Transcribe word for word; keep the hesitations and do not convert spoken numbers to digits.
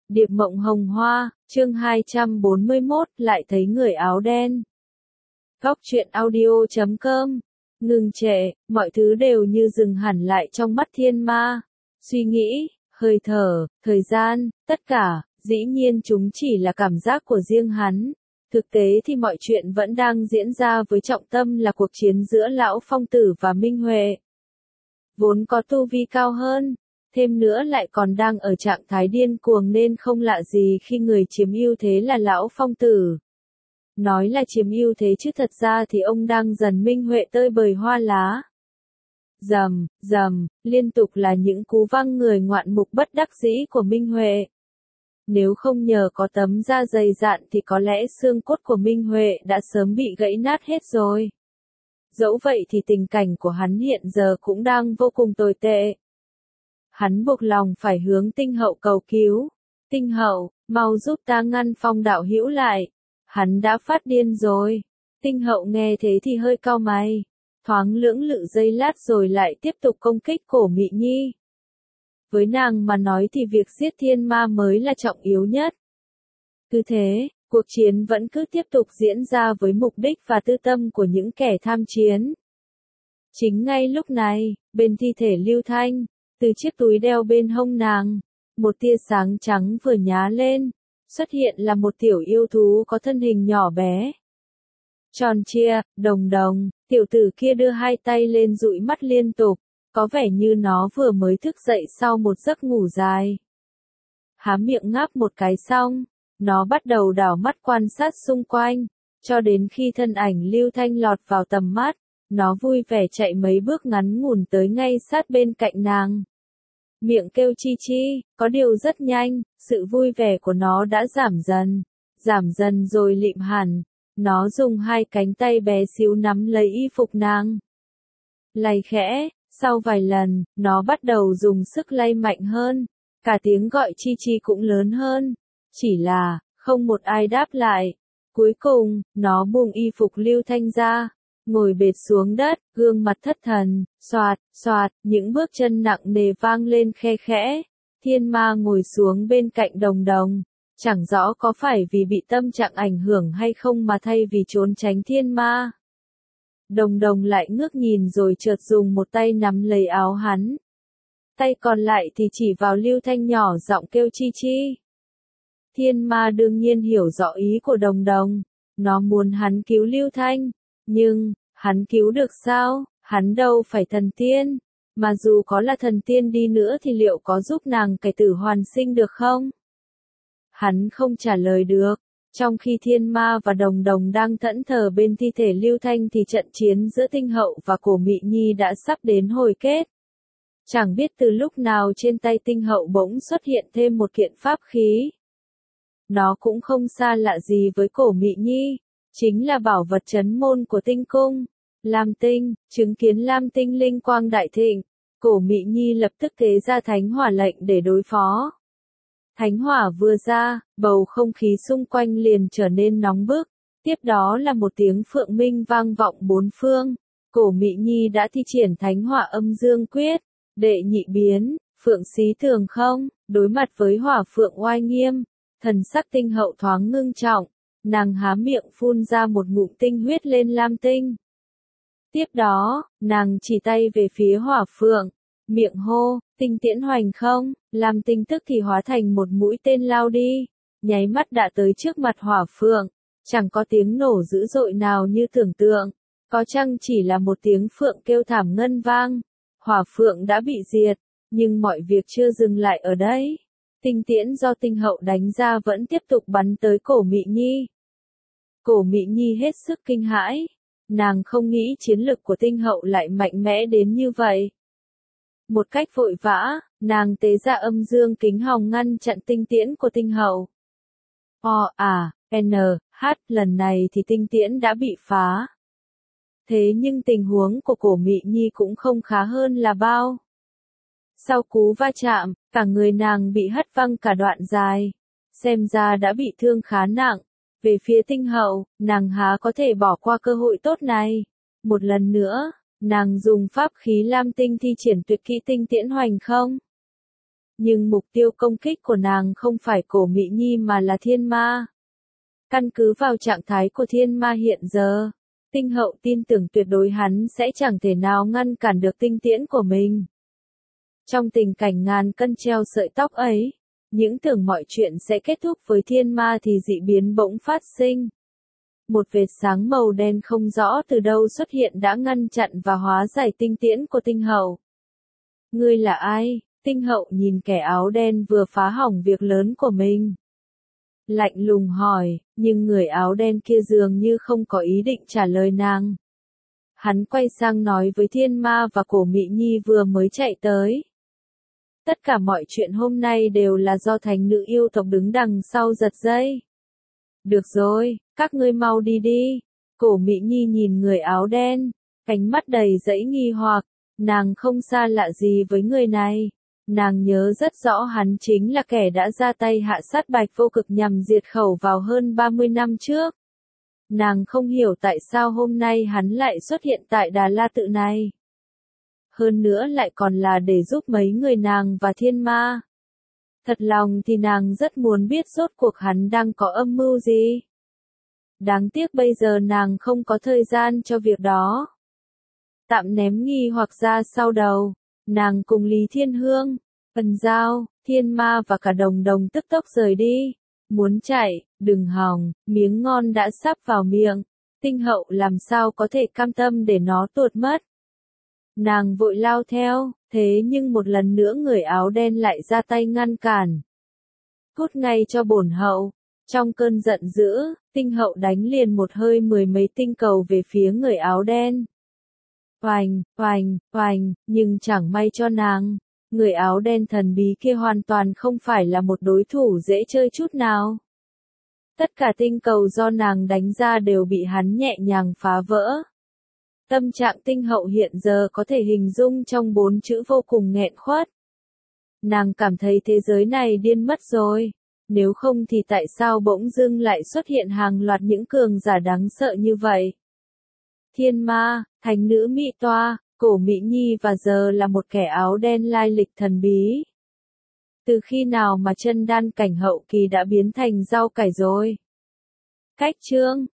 Điệp mộng hồng hoa, chương hai trăm bốn mươi mốt, lại thấy người áo đen. Góc truyện audio chấm com. Ngừng trệ, mọi thứ đều như dừng hẳn lại trong mắt thiên ma. Suy nghĩ, hơi thở, thời gian, tất cả, dĩ nhiên chúng chỉ là cảm giác của riêng hắn. Thực tế thì mọi chuyện vẫn đang diễn ra với trọng tâm là cuộc chiến giữa Lão Phong Tử và Minh Huệ. Vốn có tu vi cao hơn, thêm nữa lại còn đang ở trạng thái điên cuồng nên không lạ gì khi người chiếm ưu thế là Lão Phong Tử. Nói là chiếm ưu thế chứ thật ra thì ông đang dần Minh Huệ tơi bời hoa lá. Rầm, rầm, liên tục là những cú văng người ngoạn mục bất đắc dĩ của Minh Huệ. Nếu không nhờ có tấm da dày dạn thì có lẽ xương cốt của Minh Huệ đã sớm bị gãy nát hết rồi. Dẫu vậy thì tình cảnh của hắn hiện giờ cũng đang vô cùng tồi tệ. Hắn buộc lòng phải hướng Tinh Hậu cầu cứu. Tinh Hậu, mau giúp ta ngăn Phong đạo hữu lại. Hắn đã phát điên rồi. Tinh Hậu nghe thế thì hơi cau mày. Thoáng lưỡng lự giây lát rồi lại tiếp tục công kích Cổ Mị Nhi. Với nàng mà nói thì việc giết thiên ma mới là trọng yếu nhất. Cứ thế, cuộc chiến vẫn cứ tiếp tục diễn ra với mục đích và tư tâm của những kẻ tham chiến. Chính ngay lúc này, bên thi thể Lưu Thanh, từ chiếc túi đeo bên hông nàng, một tia sáng trắng vừa nhá lên, xuất hiện là một tiểu yêu thú có thân hình nhỏ bé. Tròn trịa, đồng đồng, tiểu tử kia đưa hai tay lên dụi mắt liên tục, có vẻ như nó vừa mới thức dậy sau một giấc ngủ dài. Há miệng ngáp một cái xong, nó bắt đầu đảo mắt quan sát xung quanh, cho đến khi thân ảnh Lưu Thanh lọt vào tầm mắt, nó vui vẻ chạy mấy bước ngắn ngủn tới ngay sát bên cạnh nàng. Miệng kêu chi chi, có điều rất nhanh, sự vui vẻ của nó đã giảm dần, giảm dần rồi lịm hẳn, nó dùng hai cánh tay bé xíu nắm lấy y phục nàng. Lay khẽ, sau vài lần, nó bắt đầu dùng sức lay mạnh hơn, cả tiếng gọi chi chi cũng lớn hơn, chỉ là, không một ai đáp lại. Cuối cùng, nó buông y phục Lưu Thanh ra, ngồi bệt xuống đất, gương mặt thất thần, xoạt, xoạt, những bước chân nặng nề vang lên khe khẽ. Thiên ma ngồi xuống bên cạnh đồng đồng, chẳng rõ có phải vì bị tâm trạng ảnh hưởng hay không mà thay vì trốn tránh thiên ma. Đồng đồng lại ngước nhìn rồi chợt dùng một tay nắm lấy áo hắn. Tay còn lại thì chỉ vào Lưu Thanh nhỏ giọng kêu chi chi. Thiên ma đương nhiên hiểu rõ ý của đồng đồng, nó muốn hắn cứu Lưu Thanh, nhưng, hắn cứu được sao, hắn đâu phải thần tiên, mà dù có là thần tiên đi nữa thì liệu có giúp nàng cải tử hoàn sinh được không? Hắn không trả lời được. Trong khi thiên ma và đồng đồng đang thẫn thờ bên thi thể Lưu Thanh thì trận chiến giữa Tinh Hậu và Cổ Mị Nhi đã sắp đến hồi kết. Chẳng biết từ lúc nào trên tay Tinh Hậu bỗng xuất hiện thêm một kiện pháp khí. Nó cũng không xa lạ gì với Cổ Mị Nhi, chính là bảo vật trấn môn của Tinh Cung, Lam Tinh. Chứng kiến Lam Tinh linh quang đại thịnh, Cổ Mị Nhi lập tức tế ra thánh hỏa lệnh để đối phó. Thánh hỏa vừa ra, bầu không khí xung quanh liền trở nên nóng bức, tiếp đó là một tiếng phượng minh vang vọng bốn phương. Cổ Mị Nhi đã thi triển thánh hỏa âm dương quyết, đệ nhị biến, phượng xí tường không, đối mặt với hỏa phượng oai nghiêm, thần sắc Tinh Hậu thoáng ngưng trọng, nàng há miệng phun ra một ngụm tinh huyết lên Lam Tinh. Tiếp đó, nàng chỉ tay về phía hỏa phượng, miệng hô, tinh tiễn hoành không, Lam Tinh tức thì hóa thành một mũi tên lao đi, nháy mắt đã tới trước mặt hỏa phượng, chẳng có tiếng nổ dữ dội nào như tưởng tượng, có chăng chỉ là một tiếng phượng kêu thảm ngân vang, hỏa phượng đã bị diệt, nhưng mọi việc chưa dừng lại ở đấy. Tinh tiễn do Tinh Hậu đánh ra vẫn tiếp tục bắn tới Cổ Mị Nhi. Cổ Mị Nhi hết sức kinh hãi, nàng không nghĩ chiến lực của Tinh Hậu lại mạnh mẽ đến như vậy. Một cách vội vã, nàng tế ra âm dương kính hồng ngăn chặn tinh tiễn của Tinh Hậu. O à, N, H, lần này thì tinh tiễn đã bị phá. Thế nhưng tình huống của Cổ Mị Nhi cũng không khá hơn là bao. Sau cú va chạm, cả người nàng bị hất văng cả đoạn dài, xem ra đã bị thương khá nặng. Về phía Tinh Hậu, nàng há có thể bỏ qua cơ hội tốt này. Một lần nữa, nàng dùng pháp khí Lam Tinh thi triển tuyệt kỹ tinh tiễn hoành không. Nhưng mục tiêu công kích của nàng không phải Cổ Mị Nhi mà là thiên ma. Căn cứ vào trạng thái của thiên ma hiện giờ, Tinh Hậu tin tưởng tuyệt đối hắn sẽ chẳng thể nào ngăn cản được tinh tiễn của mình. Trong tình cảnh ngàn cân treo sợi tóc ấy, những tưởng mọi chuyện sẽ kết thúc với thiên ma thì dị biến bỗng phát sinh. Một vệt sáng màu đen không rõ từ đâu xuất hiện đã ngăn chặn và hóa giải tinh tiễn của Tinh Hậu. Ngươi là ai? Tinh Hậu nhìn kẻ áo đen vừa phá hỏng việc lớn của mình. Lạnh lùng hỏi, nhưng người áo đen kia dường như không có ý định trả lời nàng. Hắn quay sang nói với thiên ma và Cổ Mị Nhi vừa mới chạy tới. Tất cả mọi chuyện hôm nay đều là do thánh nữ yêu tộc đứng đằng sau giật dây. Được rồi, các ngươi mau đi đi. Cổ Mị Nhi nhìn người áo đen, ánh mắt đầy dẫy nghi hoặc, nàng không xa lạ gì với người này. Nàng nhớ rất rõ hắn chính là kẻ đã ra tay hạ sát Bạch Vô Cực nhằm diệt khẩu vào hơn ba mươi năm trước. Nàng không hiểu tại sao hôm nay hắn lại xuất hiện tại Đà La Tự này. Hơn nữa lại còn là để giúp mấy người nàng và thiên ma. Thật lòng thì nàng rất muốn biết rốt cuộc hắn đang có âm mưu gì. Đáng tiếc bây giờ nàng không có thời gian cho việc đó. Tạm ném nghi hoặc ra sau đầu, nàng cùng Lý Thiên Hương, Ân Giao, Thiên Ma và cả Đồng Đồng tức tốc rời đi. Muốn chạy, đừng hòng, miếng ngon đã sắp vào miệng. Tinh Hậu làm sao có thể cam tâm để nó tuột mất. Nàng vội lao theo, thế nhưng một lần nữa người áo đen lại ra tay ngăn cản. Cút ngay cho bổn hậu. Trong cơn giận dữ, Tinh Hậu đánh liền một hơi mười mấy tinh cầu về phía người áo đen. Oành, oành, oành, nhưng chẳng may cho nàng. Người áo đen thần bí kia hoàn toàn không phải là một đối thủ dễ chơi chút nào. Tất cả tinh cầu do nàng đánh ra đều bị hắn nhẹ nhàng phá vỡ. Tâm trạng Tinh Hậu hiện giờ có thể hình dung trong bốn chữ vô cùng nghẹn khuất. Nàng cảm thấy thế giới này điên mất rồi. Nếu không thì tại sao bỗng dưng lại xuất hiện hàng loạt những cường giả đáng sợ như vậy? Thiên ma, thánh nữ Mị Toa, Cổ Mị Nhi và giờ là một kẻ áo đen lai lịch thần bí. Từ khi nào mà chân đan cảnh hậu kỳ đã biến thành rau cải rồi? Cách chương